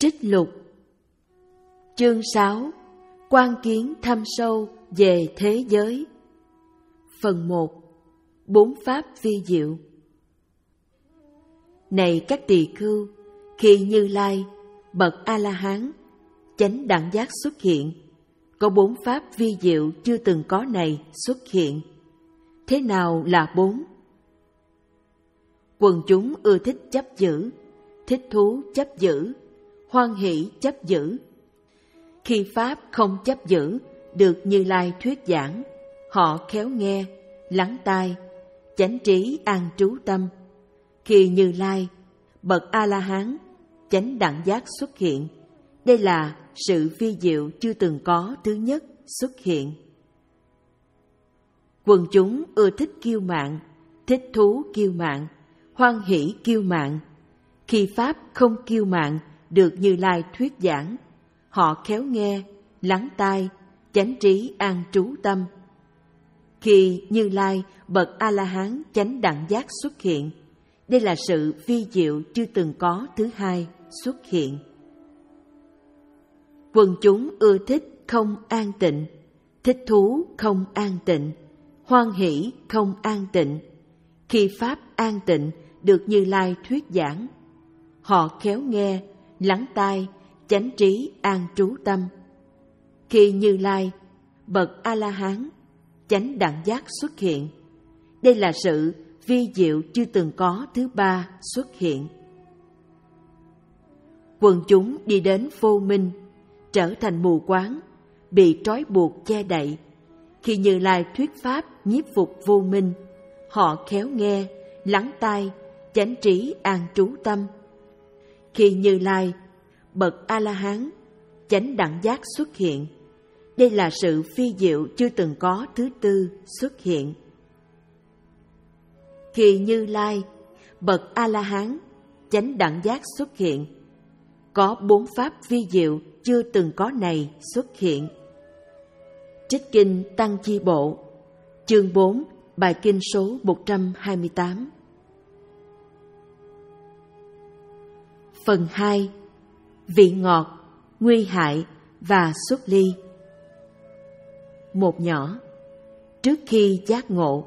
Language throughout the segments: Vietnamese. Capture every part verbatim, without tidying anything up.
Trích lục. Chương sáu. Quan kiến thâm sâu về thế giới. Phần một. Bốn pháp vi diệu. Này các tỳ khưu, khi Như Lai, bậc A-la-hán, chánh đẳng giác xuất hiện, có bốn pháp vi diệu chưa từng có này xuất hiện. Thế nào là bốn? Quần chúng ưa thích chấp giữ, thích thú chấp giữ, hoan hỷ chấp giữ. Khi pháp không chấp giữ được Như Lai thuyết giảng, họ khéo nghe, lắng tai, chánh trí an trú tâm. Khi Như Lai, bậc A-la-hán, chánh đẳng giác xuất hiện, đây là sự vi diệu chưa từng có thứ nhất xuất hiện. Quần chúng ưa thích kiêu mạn, thích thú kiêu mạn, hoan hỷ kiêu mạn. Khi pháp không kiêu mạn được Như Lai thuyết giảng, họ khéo nghe, lắng tai, chánh trí an trú tâm. Khi Như Lai, bậc A-la-hán chánh đẳng giác xuất hiện, đây là sự vi diệu chưa từng có thứ hai xuất hiện. Quần chúng ưa thích không an tịnh, thích thú không an tịnh, hoan hỷ không an tịnh. Khi pháp an tịnh được Như Lai thuyết giảng, họ khéo nghe, lắng tai, chánh trí an trú tâm. Khi Như Lai, bậc A-la-hán, chánh đẳng giác xuất hiện, đây là sự vi diệu chưa từng có thứ ba xuất hiện. Quần chúng đi đến vô minh, trở thành mù quáng, bị trói buộc che đậy. Khi Như Lai thuyết pháp nhiếp phục vô minh, họ khéo nghe, lắng tai, chánh trí an trú tâm. Khi Như Lai, bậc A-la-hán, chánh đẳng giác xuất hiện, đây là sự phi diệu chưa từng có thứ tư xuất hiện. Khi Như Lai, bậc A-la-hán, chánh đẳng giác xuất hiện, có bốn pháp vi diệu chưa từng có này xuất hiện. Trích kinh Tăng Chi Bộ, chương bốn, bài kinh số một trăm hai mươi tám. Phần hai. Vị ngọt, nguy hại và xuất ly. Một nhỏ, trước khi giác ngộ.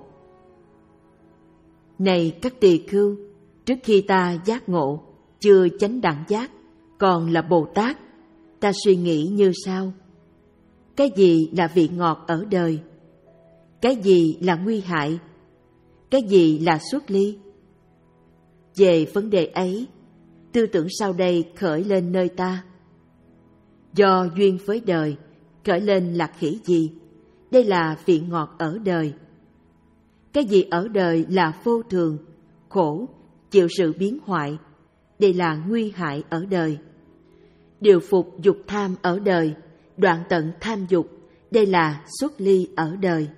Này các tỳ khưu, trước khi ta giác ngộ, chưa chánh đẳng giác, còn là Bồ Tát, ta suy nghĩ như sau. Cái gì là vị ngọt ở đời? Cái gì là nguy hại? Cái gì là xuất ly? Về vấn đề ấy, tư tưởng sau đây khởi lên nơi ta. Do duyên với đời, khởi lên lạc hỷ gì? Đây là vị ngọt ở đời. Cái gì ở đời là vô thường, khổ, chịu sự biến hoại? Đây là nguy hại ở đời. Điều phục dục tham ở đời, đoạn tận tham dục, đây là xuất ly ở đời.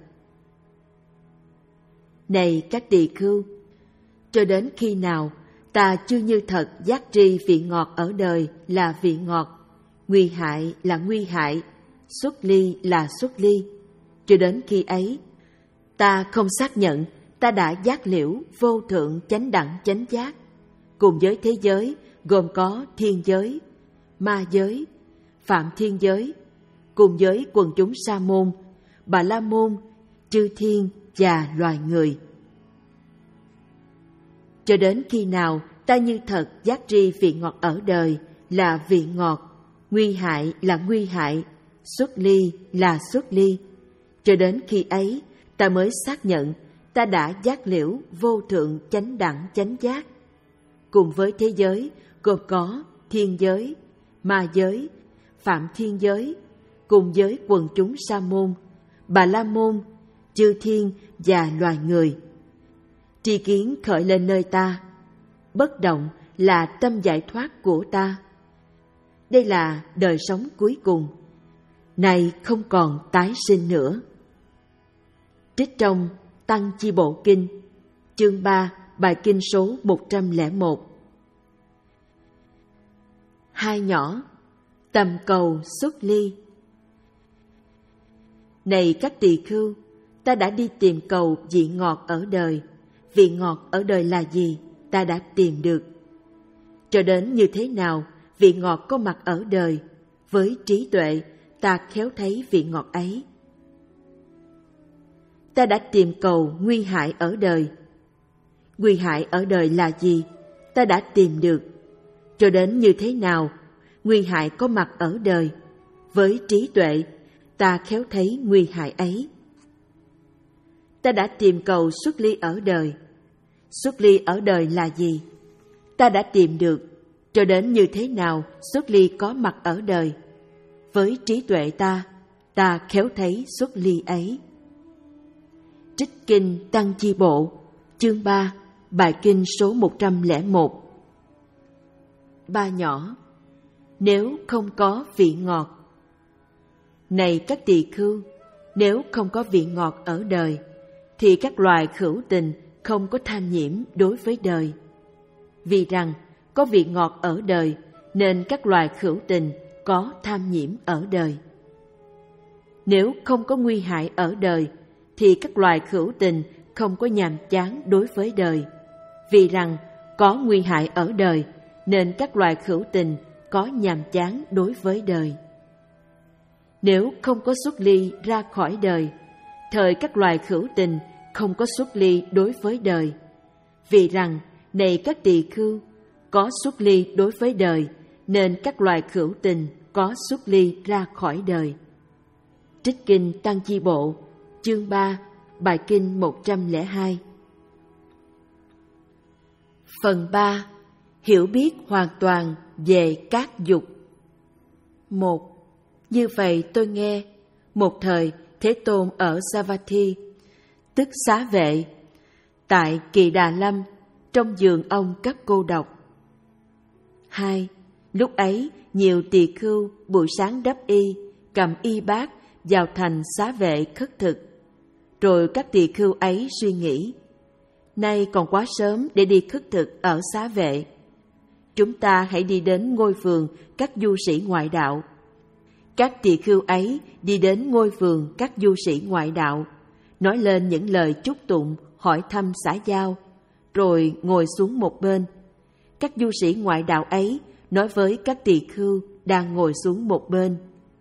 Này các tỳ khưu, cho đến khi nào ta chưa như thật giác tri vị ngọt ở đời là vị ngọt, nguy hại là nguy hại, xuất ly là xuất ly, cho đến khi ấy, ta không xác nhận ta đã giác liễu vô thượng chánh đẳng chánh giác, cùng với thế giới gồm có thiên giới, ma giới, phạm thiên giới, cùng với quần chúng sa môn, bà la môn, chư thiên và loài người. Cho đến khi nào ta như thật giác tri vị ngọt ở đời là vị ngọt, nguy hại là nguy hại, xuất ly là xuất ly, cho đến khi ấy ta mới xác nhận ta đã giác liễu vô thượng chánh đẳng chánh giác, cùng với thế giới gồm có thiên giới, ma giới, phạm thiên giới, cùng với quần chúng sa môn, bà la môn, chư thiên và loài người. Tri kiến khởi lên nơi ta, bất động là tâm giải thoát của ta. Đây là đời sống cuối cùng, này không còn tái sinh nữa. Trích trong Tăng Chi Bộ Kinh, chương ba, bài kinh số một trăm lẻ một. Hai nhỏ, tầm cầu xuất ly. Này các tỳ khưu, ta đã đi tìm cầu vị ngọt ở đời. Vị ngọt ở đời là gì? Ta đã tìm được. Cho đến như thế nào, vị ngọt có mặt ở đời, với trí tuệ ta khéo thấy vị ngọt ấy. Ta đã tìm cầu nguy hại ở đời. Nguy hại ở đời là gì? Ta đã tìm được. Cho đến như thế nào, nguy hại có mặt ở đời, với trí tuệ ta khéo thấy nguy hại ấy. Ta đã tìm cầu xuất ly ở đời. Xuất ly ở đời là gì? Ta đã tìm được. Cho đến như thế nào xuất ly có mặt ở đời, với trí tuệ ta, ta khéo thấy xuất ly ấy. Trích Kinh Tăng Chi Bộ, chương ba, bài kinh số một trăm lẻ một. Ba nhỏ, nếu không có vị ngọt. Này các tỳ khưu, nếu không có vị ngọt ở đời, thì các loài khửu tình không có tham nhiễm đối với đời. Vì rằng có vị ngọt ở đời, nên các loài khửu tình có tham nhiễm ở đời. Nếu không có nguy hại ở đời, thì các loài khửu tình không có nhàm chán đối với đời. Vì rằng có nguy hại ở đời, nên các loài khửu tình có nhàm chán đối với đời. Nếu không có xuất ly ra khỏi đời, thời các loài khửu tình không có xuất ly đối với đời. Vì rằng, này các tỳ khưu, có xuất ly đối với đời, nên các loài khửu tình có xuất ly ra khỏi đời. Trích Kinh Tăng Chi Bộ, chương ba, bài kinh một trăm lẻ hai. Phần ba. Hiểu biết hoàn toàn về các dục. Một. Như vậy tôi nghe, một thời Thế Tôn ở Savatthi, tức Xá Vệ, tại Kỳ Đà Lâm, trong giường ông cấp cô độc. Hai. Lúc ấy, nhiều tỳ khưu buổi sáng đắp y, cầm y bát vào thành Xá Vệ khất thực. Rồi các tỳ khưu ấy suy nghĩ, nay còn quá sớm để đi khất thực ở Xá Vệ. Chúng ta hãy đi đến ngôi vườn các du sĩ ngoại đạo. Các tỳ khưu ấy đi đến ngôi vườn các du sĩ ngoại đạo, nói lên những lời chúc tụng, hỏi thăm xã giao, rồi ngồi xuống một bên. Các du sĩ ngoại đạo ấy nói với các tỳ khưu đang ngồi xuống một bên.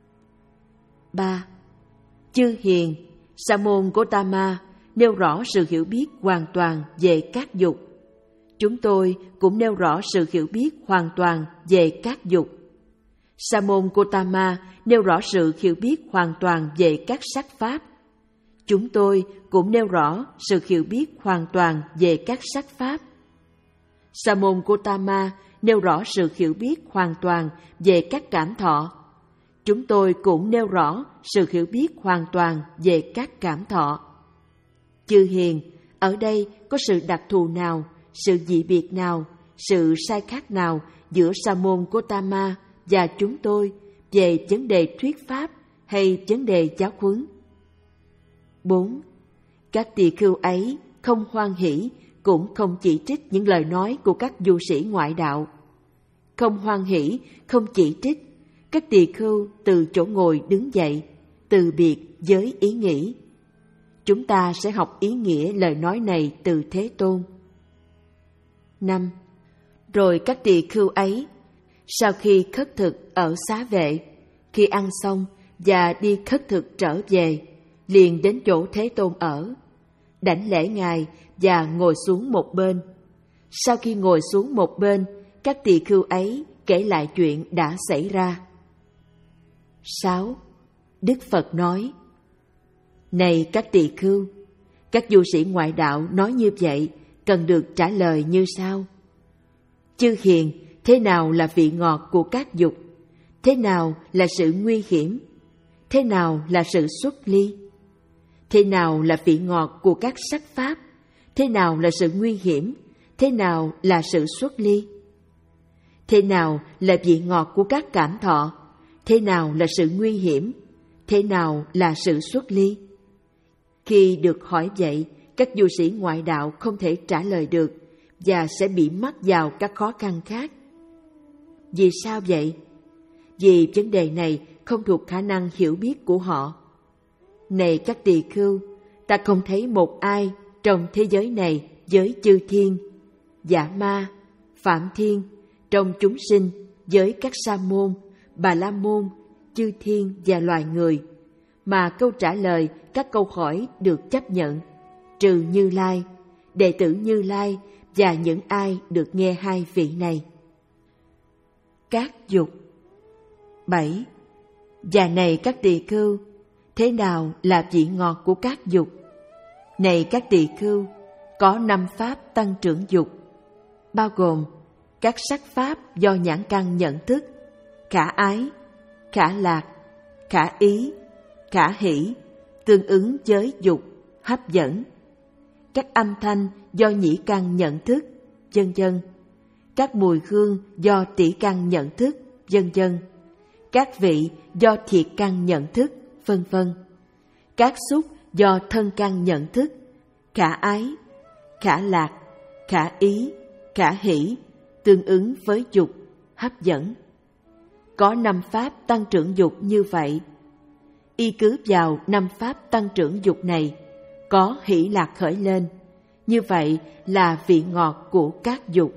Ba. Chư hiền, Sa môn Gotama nêu rõ sự hiểu biết hoàn toàn về các dục. Chúng tôi cũng nêu rõ sự hiểu biết hoàn toàn về các dục. Sa môn Gotama nêu rõ sự hiểu biết hoàn toàn về các sắc pháp. Chúng tôi cũng nêu rõ sự hiểu biết hoàn toàn về các sắc pháp. Sa môn Gotama nêu rõ sự hiểu biết hoàn toàn về các cảm thọ. Chúng tôi cũng nêu rõ sự hiểu biết hoàn toàn về các cảm thọ. Chư hiền, ở đây có sự đặc thù nào, sự dị biệt nào, sự sai khác nào giữa Sa môn Gotama và chúng tôi về vấn đề thuyết pháp hay vấn đề giáo huấn? Bốn. Các tỳ khưu ấy không hoan hỷ, cũng không chỉ trích những lời nói của các du sĩ ngoại đạo. Không hoan hỷ, không chỉ trích, các tỳ khưu từ chỗ ngồi đứng dậy, từ biệt với ý nghĩ. Chúng ta sẽ học ý nghĩa lời nói này từ Thế Tôn. Năm. Rồi các tỳ khưu ấy, sau khi khất thực ở Xá Vệ, khi ăn xong và đi khất thực trở về, liền đến chỗ Thế Tôn ở, đảnh lễ Ngài và ngồi xuống một bên. Sau khi ngồi xuống một bên, các tỳ khưu ấy kể lại chuyện đã xảy ra. Sáu. Đức Phật nói, này các tỳ khưu, các du sĩ ngoại đạo nói như vậy cần được trả lời như sau. Chư hiền, thế nào là vị ngọt của các dục? Thế nào là sự nguy hiểm? Thế nào là sự xuất ly? Thế nào là vị ngọt của các sắc pháp? Thế nào là sự nguy hiểm? Thế nào là sự xuất ly? Thế nào là vị ngọt của các cảm thọ? Thế nào là sự nguy hiểm? Thế nào là sự xuất ly? Khi được hỏi vậy, các du sĩ ngoại đạo không thể trả lời được và sẽ bị mắc vào các khó khăn khác. Vì sao vậy? Vì vấn đề này không thuộc khả năng hiểu biết của họ. Này các tỳ khưu, ta không thấy một ai trong thế giới này với chư thiên, Dạ Ma, Phạm Thiên, trong chúng sinh với các sa môn, bà la môn, chư thiên và loài người, mà câu trả lời các câu hỏi được chấp nhận, trừ Như Lai, đệ tử Như Lai và những ai được nghe hai vị này. Các dục. Bảy. Và này các tỳ khưu, thế nào là vị ngọt của các dục? Này các tỳ khưu, có năm pháp tăng trưởng dục, bao gồm các sắc pháp do nhãn căn nhận thức, khả ái, khả lạc, khả ý, khả hỷ, tương ứng với dục, hấp dẫn, các âm thanh do nhĩ căn nhận thức, vân vân, các mùi hương do tỷ căn nhận thức, vân vân, các vị do thiệt căn nhận thức, vân vân, các xúc do thân căn nhận thức, khả ái, khả lạc, khả ý, khả hỷ, tương ứng với dục, hấp dẫn. Có năm pháp tăng trưởng dục như vậy. Y cứ vào năm pháp tăng trưởng dục này, có hỷ lạc khởi lên, như vậy là vị ngọt của các dục.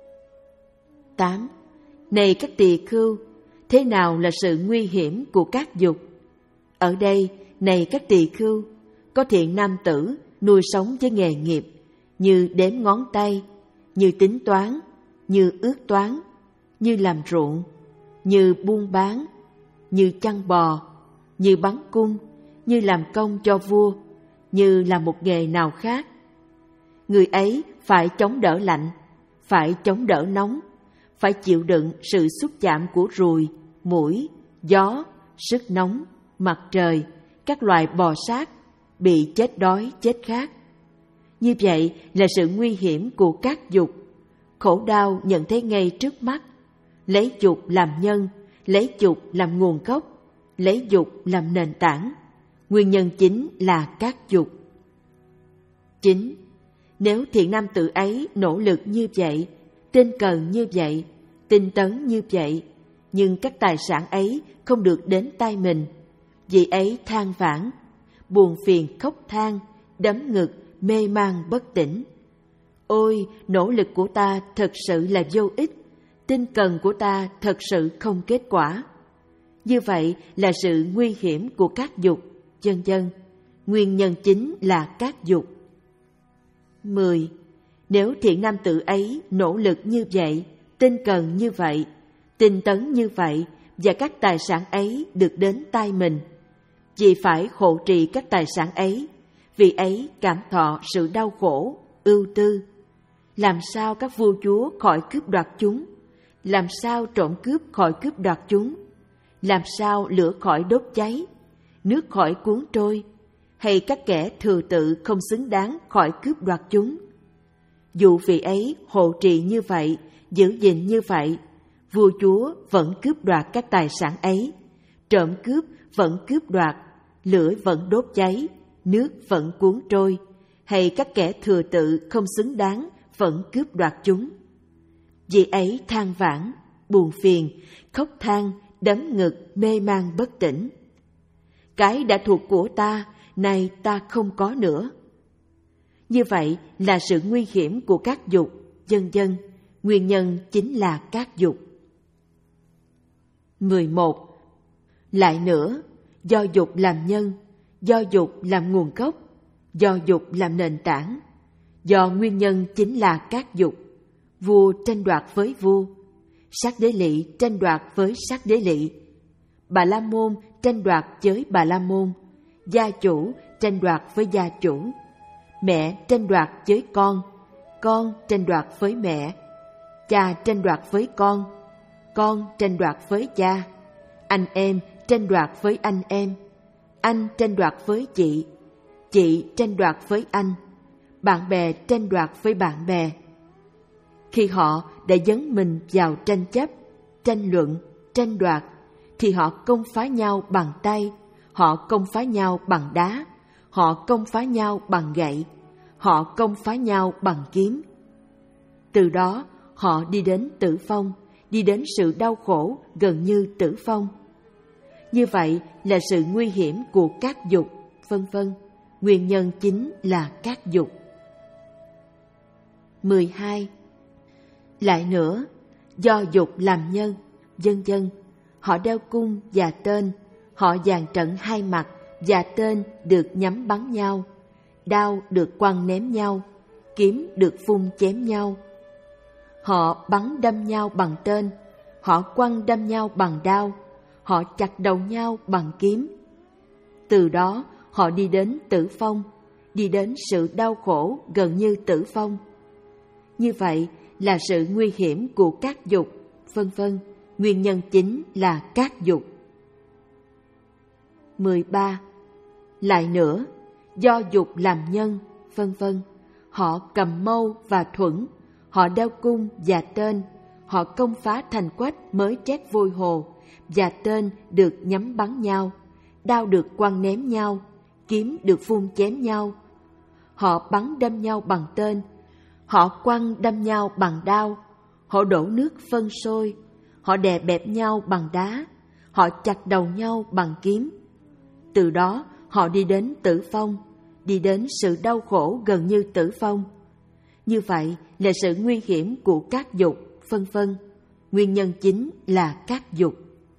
Tám. Này các tỳ khưu, thế nào là sự nguy hiểm của các dục? Ở đây, này các tỳ khưu, có thiện nam tử nuôi sống với nghề nghiệp như đếm ngón tay, như tính toán, như ước toán, như làm ruộng, như buôn bán, như chăn bò, như bắn cung, như làm công cho vua, như là một nghề nào khác. Người ấy phải chống đỡ lạnh, phải chống đỡ nóng, phải chịu đựng sự xúc chạm của ruồi, muỗi, gió, sức nóng, mặt trời, các loài bò sát, bị chết đói, chết khát. Như vậy là sự nguy hiểm của các dục. Khổ đau nhận thấy ngay trước mắt. Lấy dục làm nhân, lấy dục làm nguồn gốc, lấy dục làm nền tảng. Nguyên nhân chính là các dục. Chín. Nếu thiện nam tử ấy nỗ lực như vậy, tinh cần như vậy, tinh tấn như vậy, nhưng các tài sản ấy không được đến tay mình, vị ấy than vãn, buồn phiền khóc than, đấm ngực, mê man bất tỉnh. Ôi, nỗ lực của ta thật sự là vô ích, tinh cần của ta thật sự không kết quả. Như vậy là sự nguy hiểm của các dục, vân vân. Nguyên nhân chính là các dục. Mười. Nếu thiện nam tử ấy nỗ lực như vậy, tinh cần như vậy, tinh tấn như vậy, và các tài sản ấy được đến tay mình, vì phải hộ trì các tài sản ấy, vì ấy cảm thọ sự đau khổ, ưu tư. Làm sao các vua chúa khỏi cướp đoạt chúng? Làm sao trộm cướp khỏi cướp đoạt chúng? Làm sao lửa khỏi đốt cháy, nước khỏi cuốn trôi, hay các kẻ thừa tự không xứng đáng khỏi cướp đoạt chúng? Dù vị ấy hộ trì như vậy, giữ gìn như vậy, vua chúa vẫn cướp đoạt các tài sản ấy, trộm cướp vẫn cướp đoạt, lửa vẫn đốt cháy, nước vẫn cuốn trôi, hay các kẻ thừa tự không xứng đáng vẫn cướp đoạt chúng. Vì ấy than vãn, buồn phiền, khóc than, đấm ngực, mê man bất tỉnh. Cái đã thuộc của ta, nay ta không có nữa. Như vậy là sự nguy hiểm của các dục, vân vân. Nguyên nhân chính là các dục. Mười một. Lại nữa, do dục làm nhân, do dục làm nguồn gốc, do dục làm nền tảng, do nguyên nhân chính là các dục, vua tranh đoạt với vua, sát đế lỵ tranh đoạt với sát đế lỵ, bà la môn tranh đoạt với bà la môn, gia chủ tranh đoạt với gia chủ, mẹ tranh đoạt với con, con tranh đoạt với mẹ, cha tranh đoạt với con, con tranh đoạt với cha, anh em tranh đoạt với anh em, anh tranh đoạt với chị, chị tranh đoạt với anh, bạn bè tranh đoạt với bạn bè. Khi họ đã dấn mình vào tranh chấp, tranh luận, tranh đoạt, thì họ công phá nhau bằng tay, họ công phá nhau bằng đá, họ công phá nhau bằng gậy, họ công phá nhau bằng kiếm. Từ đó họ đi đến tử vong, đi đến sự đau khổ gần như tử vong. Như vậy là sự nguy hiểm của các dục, vân vân. Nguyên nhân chính là các dục. Mười hai. Lại nữa, do dục làm nhân, vân vân. Họ đeo cung và tên, họ dàn trận hai mặt và tên được nhắm bắn nhau, đao được quăng ném nhau, kiếm được phun chém nhau. Họ bắn đâm nhau bằng tên, họ quăng đâm nhau bằng đao, họ chặt đầu nhau bằng kiếm. Từ đó họ đi đến tử vong, đi đến sự đau khổ gần như tử vong. Như vậy là sự nguy hiểm của các dục, vân vân. Nguyên nhân chính là các dục. mười ba. Lại nữa, do dục làm nhân, vân vân. Họ cầm mâu và thuẫn, họ đeo cung và tên, họ công phá thành quách mới trét vôi hồ, và tên được nhắm bắn nhau, đao được quăng ném nhau, kiếm được phun chém nhau. Họ bắn đâm nhau bằng tên, họ quăng đâm nhau bằng đao, họ đổ nước phân sôi, họ đè bẹp nhau bằng đá, họ chặt đầu nhau bằng kiếm. Từ đó họ đi đến tử vong, đi đến sự đau khổ gần như tử vong. Như vậy là sự nguy hiểm của các dục, vân vân. Nguyên nhân chính là các dục.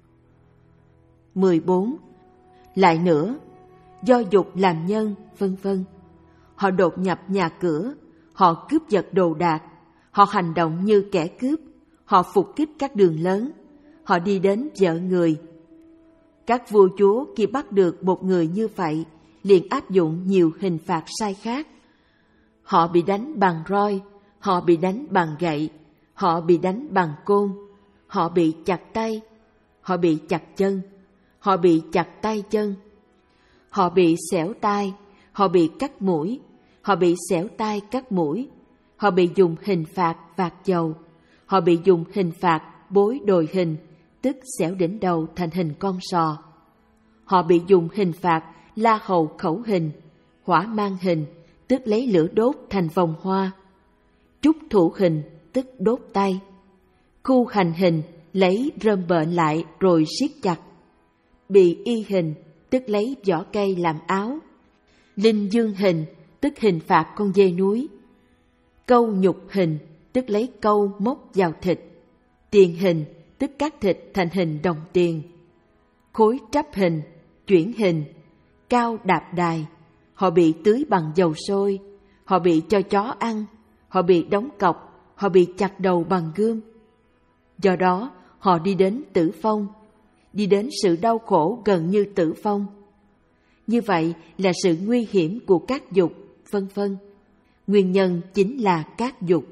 mười bốn. Lại nữa, do dục làm nhân, vân vân. Họ đột nhập nhà cửa, họ cướp giật đồ đạc, họ hành động như kẻ cướp, họ phục kích các đường lớn, họ đi đến vợ người. Các vua chúa khi bắt được một người như vậy, liền áp dụng nhiều hình phạt sai khác. Họ bị đánh bằng roi, họ bị đánh bằng gậy, họ bị đánh bằng côn, họ bị chặt tay, họ bị chặt chân, họ bị chặt tay chân, họ bị xẻo tai, họ bị cắt mũi, họ bị xẻo tai cắt mũi, họ bị dùng hình phạt vạt dầu, họ bị dùng hình phạt bối đồi hình, tức xẻo đỉnh đầu thành hình con sò. Họ bị dùng hình phạt la hầu khẩu hình, hỏa mang hình, tức lấy lửa đốt thành vòng hoa, trúc thủ hình, tức đốt tay, khu hành hình, lấy rơm bệnh lại rồi siết chặt, bị y hình, tức lấy vỏ cây làm áo, linh dương hình, tức hình phạt con dê núi, câu nhục hình, tức lấy câu móc vào thịt, tiền hình, tức cắt thịt thành hình đồng tiền, khối trắp hình, chuyển hình, cao đạp đài. Họ bị tưới bằng dầu sôi, họ bị cho chó ăn, họ bị đóng cọc, họ bị chặt đầu bằng gươm. Do đó, họ đi đến tử vong, đi đến sự đau khổ gần như tử vong. Như vậy là sự nguy hiểm của các dục, vân vân. Nguyên nhân chính là các dục.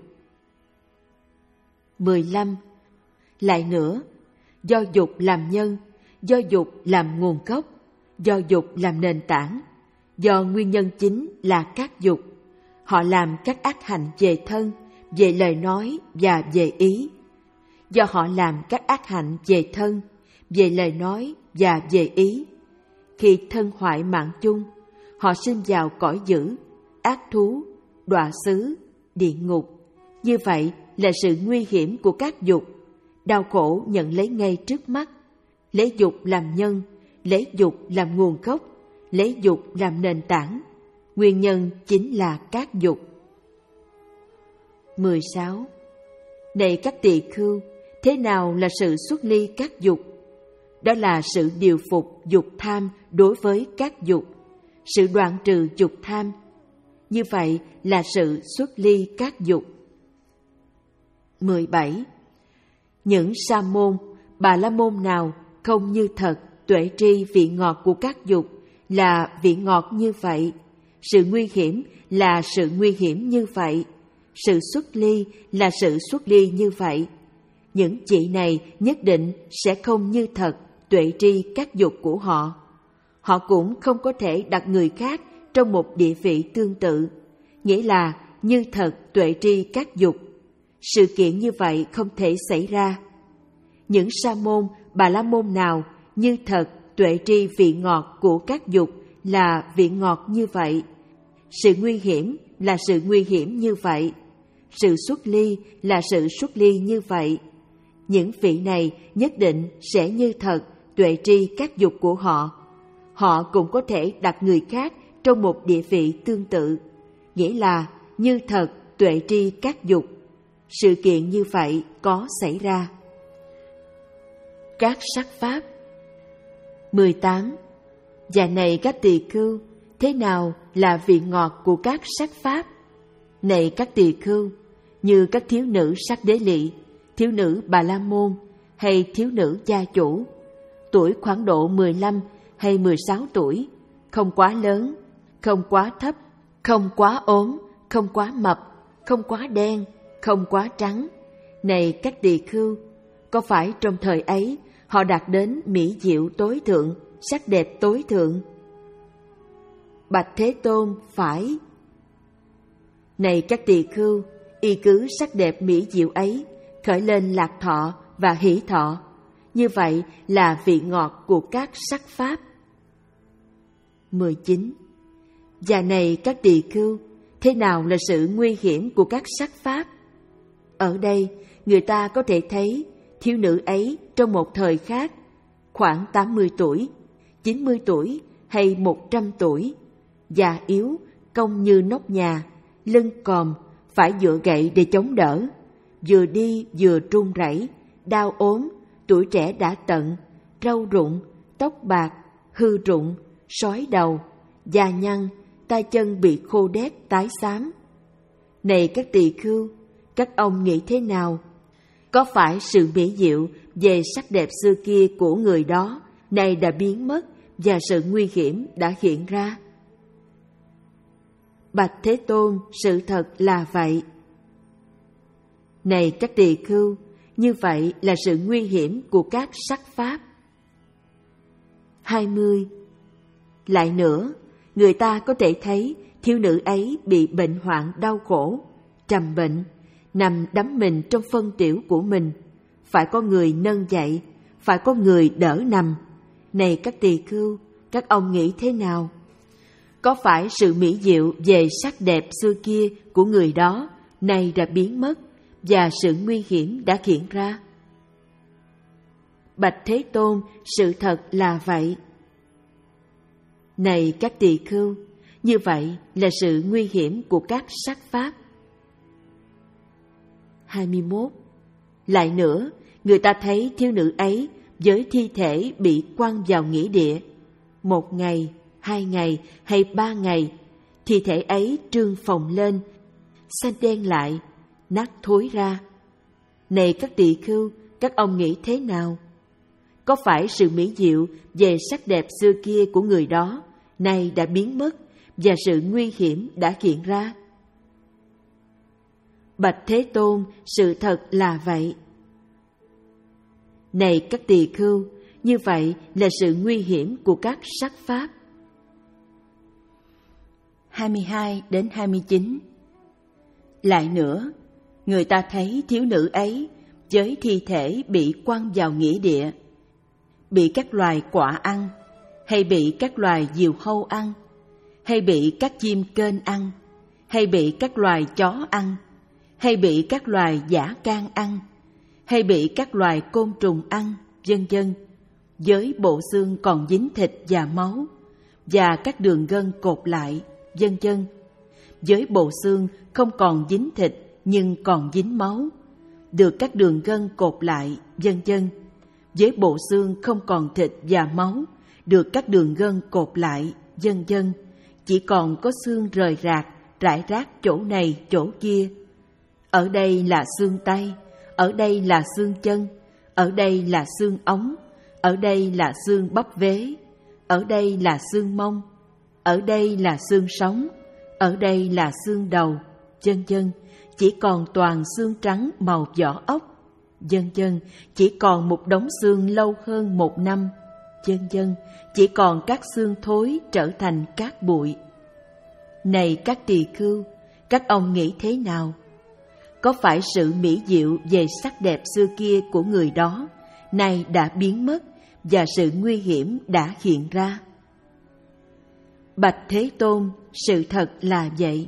mười lăm. Lại nữa, do dục làm nhân, do dục làm nguồn gốc, do dục làm nền tảng, do nguyên nhân chính là các dục, họ làm các ác hạnh về thân, về lời nói và về ý. Do họ làm các ác hạnh về thân, về lời nói và về ý, khi thân hoại mạng chung, họ sinh vào cõi dữ, ác thú, đọa xứ, địa ngục. Như vậy là sự nguy hiểm của các dục, đau khổ nhận lấy ngay trước mắt. Lấy dục làm nhân, lấy dục làm nguồn gốc, lấy dục làm nền tảng. Nguyên nhân chính là các dục. mười sáu. Này các tỳ khưu, thế nào là sự xuất ly các dục? Đó là sự điều phục dục tham đối với các dục, sự đoạn trừ dục tham. Như vậy là sự xuất ly các dục. mười bảy. Những sa môn, bà la môn nào không như thật tuệ tri vị ngọt của các dục là vị ngọt như vậy, sự nguy hiểm là sự nguy hiểm như vậy, sự xuất ly là sự xuất ly như vậy. Những chị này nhất định sẽ không như thật tuệ tri các dục của họ. Họ cũng không có thể đặt người khác trong một địa vị tương tự, nghĩa là như thật tuệ tri các dục. Sự kiện như vậy không thể xảy ra. Những sa môn, bà la môn nào như thật tuệ tri vị ngọt của các dục là vị ngọt như vậy, sự nguy hiểm là sự nguy hiểm như vậy, sự xuất ly là sự xuất ly như vậy. Những vị này nhất định sẽ như thật tuệ tri các dục của họ. Họ cũng có thể đặt người khác trong một địa vị tương tự, nghĩa là như thật tuệ tri các dục. Sự kiện như vậy có xảy ra. các sắc pháp. mười tám. Và này các tỳ khưu, thế nào là vị ngọt của các sắc pháp? Này các tỳ khưu, như các thiếu nữ sắc đế lị, thiếu nữ Bà La Môn hay thiếu nữ gia chủ, tuổi khoảng độ mười lăm hay mười sáu tuổi, không quá lớn, không quá thấp, không quá ốm, không quá mập, không quá đen, không quá trắng. Này các tỳ khưu, có phải trong thời ấy họ đạt đến mỹ diệu tối thượng, sắc đẹp tối thượng? Bạch Thế Tôn, phải. Này các tỳ khưu, y cứ sắc đẹp mỹ diệu ấy khởi lên lạc thọ và hỷ thọ, như vậy là vị ngọt của các sắc pháp. mười chín. Và này các tỳ khưu, thế nào là sự nguy hiểm của các sắc pháp? Ở đây, người ta có thể thấy thiếu nữ ấy trong một thời khác, khoảng tám mươi tuổi, chín mươi tuổi hay một trăm tuổi, già yếu, cong như nóc nhà, lưng còm, phải dựa gậy để chống đỡ, vừa đi vừa run rẩy, đau ốm, tuổi trẻ đã tận, râu rụng, tóc bạc, hư rụng, sói đầu, da nhăn, tay chân bị khô đét tái xám. Này các tỳ khưu, các ông nghĩ thế nào? Có phải sự mỹ diệu về sắc đẹp xưa kia của người đó nay đã biến mất và sự nguy hiểm đã hiện ra? Bạch Thế Tôn, sự thật là vậy. Này các tỳ khưu, như vậy là sự nguy hiểm của các sắc pháp. hai mươi. Lại nữa, người ta có thể thấy thiếu nữ ấy bị bệnh hoạn đau khổ, trầm bệnh, nằm đắm mình trong phân tiểu của mình, phải có người nâng dậy, phải có người đỡ nằm. Này các tỳ khưu, các ông nghĩ thế nào? Có phải sự mỹ diệu về sắc đẹp xưa kia của người đó nay đã biến mất và sự nguy hiểm đã hiện ra? Bạch Thế Tôn, sự thật là vậy. Này các tỳ khưu, như vậy là sự nguy hiểm của các sắc pháp. hai mươi mốt. Lại nữa, người ta thấy thiếu nữ ấy với thi thể bị quăng vào nghĩa địa. Một ngày, hai ngày hay ba ngày, thi thể ấy trương phồng lên, xanh đen lại, nát thối ra. Này các tỳ khưu, các ông nghĩ thế nào? Có phải sự mỹ diệu về sắc đẹp xưa kia của người đó nay đã biến mất và sự nguy hiểm đã hiện ra? Bạch Thế Tôn, sự thật là vậy. Này các tỳ khưu, như vậy là sự nguy hiểm của các sắc pháp. hai mươi hai đến hai mươi chín. Lại nữa, người ta thấy thiếu nữ ấy với thi thể bị quăng vào nghĩa địa, bị các loài quạ ăn, hay bị các loài diều hâu ăn, hay bị các chim kên ăn, hay bị các loài chó ăn, hay bị các loài dã can ăn, hay bị các loài côn trùng ăn, vân vân, với bộ xương còn dính thịt và máu, và các đường gân cột lại, vân vân, với bộ xương không còn dính thịt nhưng còn dính máu, được các đường gân cột lại, vân vân, với bộ xương không còn thịt và máu, được các đường gân cột lại, vân vân, chỉ còn có xương rời rạc, rải rác chỗ này chỗ kia. Ở đây là xương tay, ở đây là xương chân, ở đây là xương ống, ở đây là xương bắp vế, ở đây là xương mông, ở đây là xương sống, ở đây là xương đầu, vân vân, chỉ còn toàn xương trắng màu vỏ ốc, vân vân, chỉ còn một đống xương lâu hơn một năm, vân vân, chỉ còn các xương thối trở thành cát bụi. Này các tỳ khưu, các ông nghĩ thế nào? Có phải sự mỹ diệu về sắc đẹp xưa kia của người đó nay đã biến mất và sự nguy hiểm đã hiện ra? Bạch Thế Tôn, sự thật là vậy.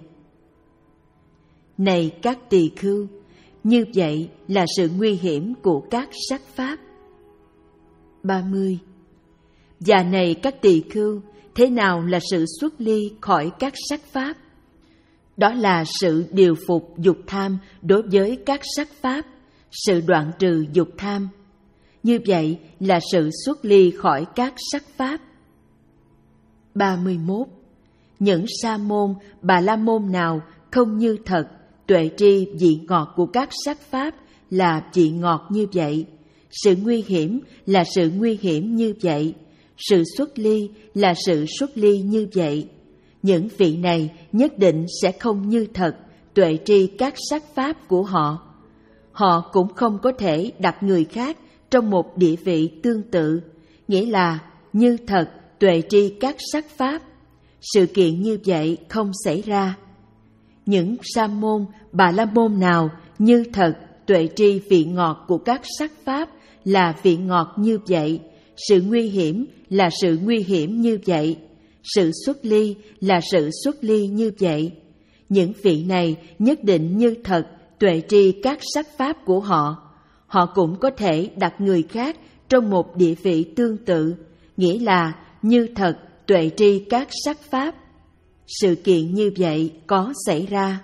Này các tỳ khưu, như vậy là sự nguy hiểm của các sắc pháp. ba mươi. Và này các tỳ khưu, thế nào là sự xuất ly khỏi các sắc pháp? Đó là sự điều phục dục tham đối với các sắc pháp, sự đoạn trừ dục tham. như vậy là sự xuất ly khỏi các sắc pháp. ba mươi mốt. Những sa môn, bà la môn nào không như thật, tuệ tri vị ngọt của các sắc pháp là vị ngọt như vậy, sự nguy hiểm là sự nguy hiểm như vậy, sự xuất ly là sự xuất ly như vậy. Những vị này nhất định sẽ không như thật, tuệ tri các sắc pháp của họ. Họ cũng không có thể đặt người khác trong một địa vị tương tự, nghĩa là như thật, tuệ tri các sắc pháp. Sự kiện như vậy không xảy ra. Những sa môn, bà la môn nào như thật, tuệ tri vị ngọt của các sắc pháp là vị ngọt như vậy, sự nguy hiểm là sự nguy hiểm như vậy, sự xuất ly là sự xuất ly như vậy. Những vị này nhất định như thật, tuệ tri các sắc pháp của họ. Họ cũng có thể đặt người khác trong một địa vị tương tự, nghĩa là như thật, tuệ tri các sắc pháp. Sự kiện như vậy có xảy ra.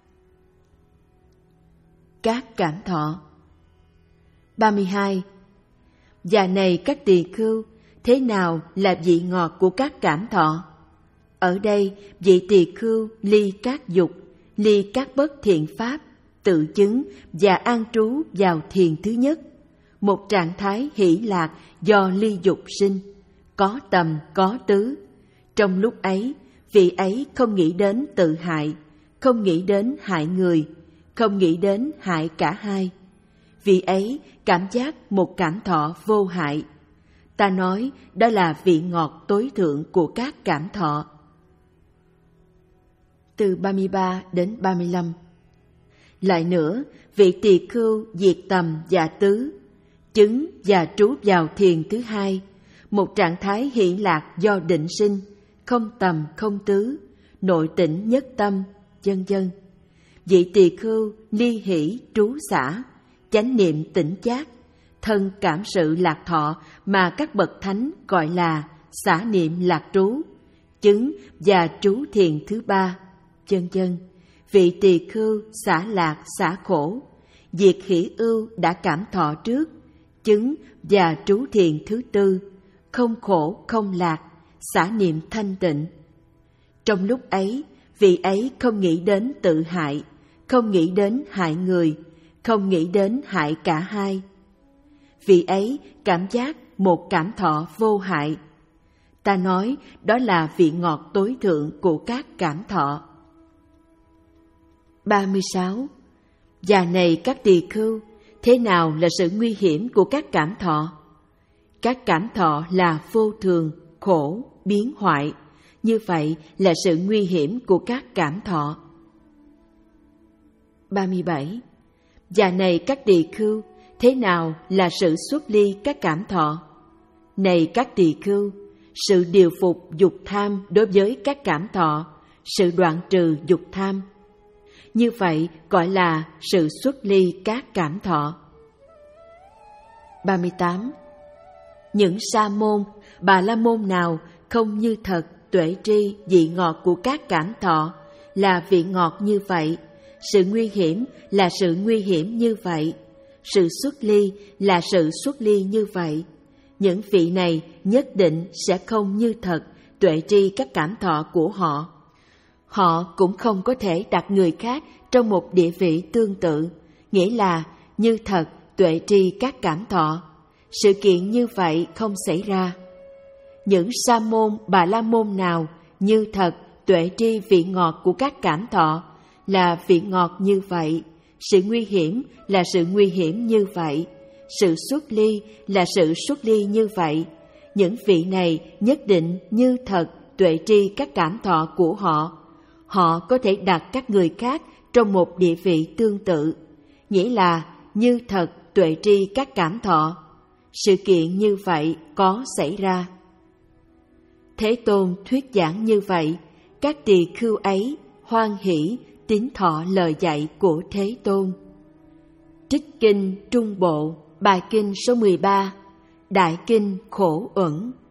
Các cảm thọ. ba mươi hai. Và này các tỳ khưu, thế nào là vị ngọt của các cảm thọ? Ở đây, vị tỳ khưu ly các dục, ly các bất thiện pháp, tự chứng và an trú vào thiền thứ nhất, một trạng thái hỷ lạc do ly dục sinh, có tầm có tứ. Trong lúc ấy, vị ấy không nghĩ đến tự hại, không nghĩ đến hại người, không nghĩ đến hại cả hai. Vị ấy cảm giác một cảm thọ vô hại. Ta nói đó là vị ngọt tối thượng của các cảm thọ. Từ ba mươi ba đến ba mươi lăm. Lại nữa, vị tỳ khưu diệt tầm và tứ, chứng và trú vào thiền thứ hai, một trạng thái hỷ lạc do định sinh, không tầm không tứ, nội tĩnh nhất tâm, vân vân. Vị tỳ khưu ly hỷ trú xả, chánh niệm tỉnh giác, thân cảm sự lạc thọ mà các bậc thánh gọi là xả niệm lạc trú, chứng và trú thiền thứ ba, vân vân. Vị tỳ khưu xả lạc xả khổ, diệt hỷ ưu đã cảm thọ trước, chứng và trú thiền thứ tư, không khổ không lạc, xả niệm thanh tịnh. Trong lúc ấy, vị ấy không nghĩ đến tự hại, không nghĩ đến hại người, không nghĩ đến hại cả hai. Vị ấy cảm giác một cảm thọ vô hại. Ta nói đó là vị ngọt tối thượng của các cảm thọ. ba mươi sáu. Và này các tỳ khưu, thế nào là sự nguy hiểm của các cảm thọ? Các cảm thọ là vô thường, khổ, biến hoại. Như vậy là sự nguy hiểm của các cảm thọ. ba mươi bảy. Và này các tỳ khưu, thế nào là sự xuất ly các cảm thọ? Này các tỳ khưu, sự điều phục dục tham đối với các cảm thọ, sự đoạn trừ dục tham. Như vậy gọi là sự xuất ly các cảm thọ. ba mươi tám. Những sa môn, bà la môn nào không như thật, tuệ tri vị ngọt của các cảm thọ là vị ngọt như vậy, sự nguy hiểm là sự nguy hiểm như vậy, sự xuất ly là sự xuất ly như vậy. Những vị này nhất định sẽ không như thật, tuệ tri các cảm thọ của họ. Họ cũng không có thể đặt người khác trong một địa vị tương tự, nghĩa là như thật, tuệ tri các cảm thọ. Sự kiện như vậy không xảy ra. Những sa môn, bà la môn nào như thật, tuệ tri vị ngọt của các cảm thọ là vị ngọt như vậy, sự nguy hiểm là sự nguy hiểm như vậy, sự xuất ly là sự xuất ly như vậy. Những vị này nhất định như thật, tuệ tri các cảm thọ của họ. Họ có thể đặt các người khác trong một địa vị tương tự, nghĩa là như thật, tuệ tri các cảm thọ. Sự kiện như vậy có xảy ra. Thế Tôn thuyết giảng như vậy, các tỳ khưu ấy hoan hỷ tín thọ lời dạy của Thế Tôn. Trích kinh Trung Bộ, bài kinh số mười ba, Đại kinh Khổ Uẩn.